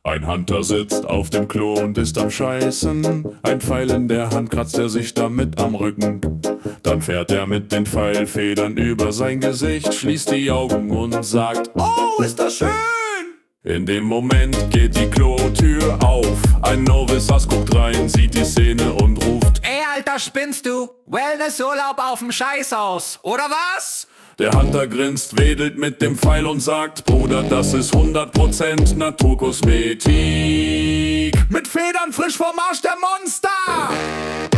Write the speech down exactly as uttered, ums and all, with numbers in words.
Ein Hunter sitzt auf dem Klo und ist am Scheißen. Ein Pfeil in der Hand kratzt er sich damit am Rücken. Dann fährt er mit den Pfeilfedern über sein Gesicht, schließt die Augen und sagt: Oh, ist das schön! In dem Moment geht die Klotür auf. Ein Novice guckt rein, sieht die Szene und ruft: Ey, Alter, spinnst du? Wellnessurlaub auf dem Scheißhaus, oder was? Der Hunter grinst, wedelt mit dem Pfeil und sagt: Bruder, das ist hundert Prozent Naturkosmetik. Mit Federn frisch vom Arsch der Monster!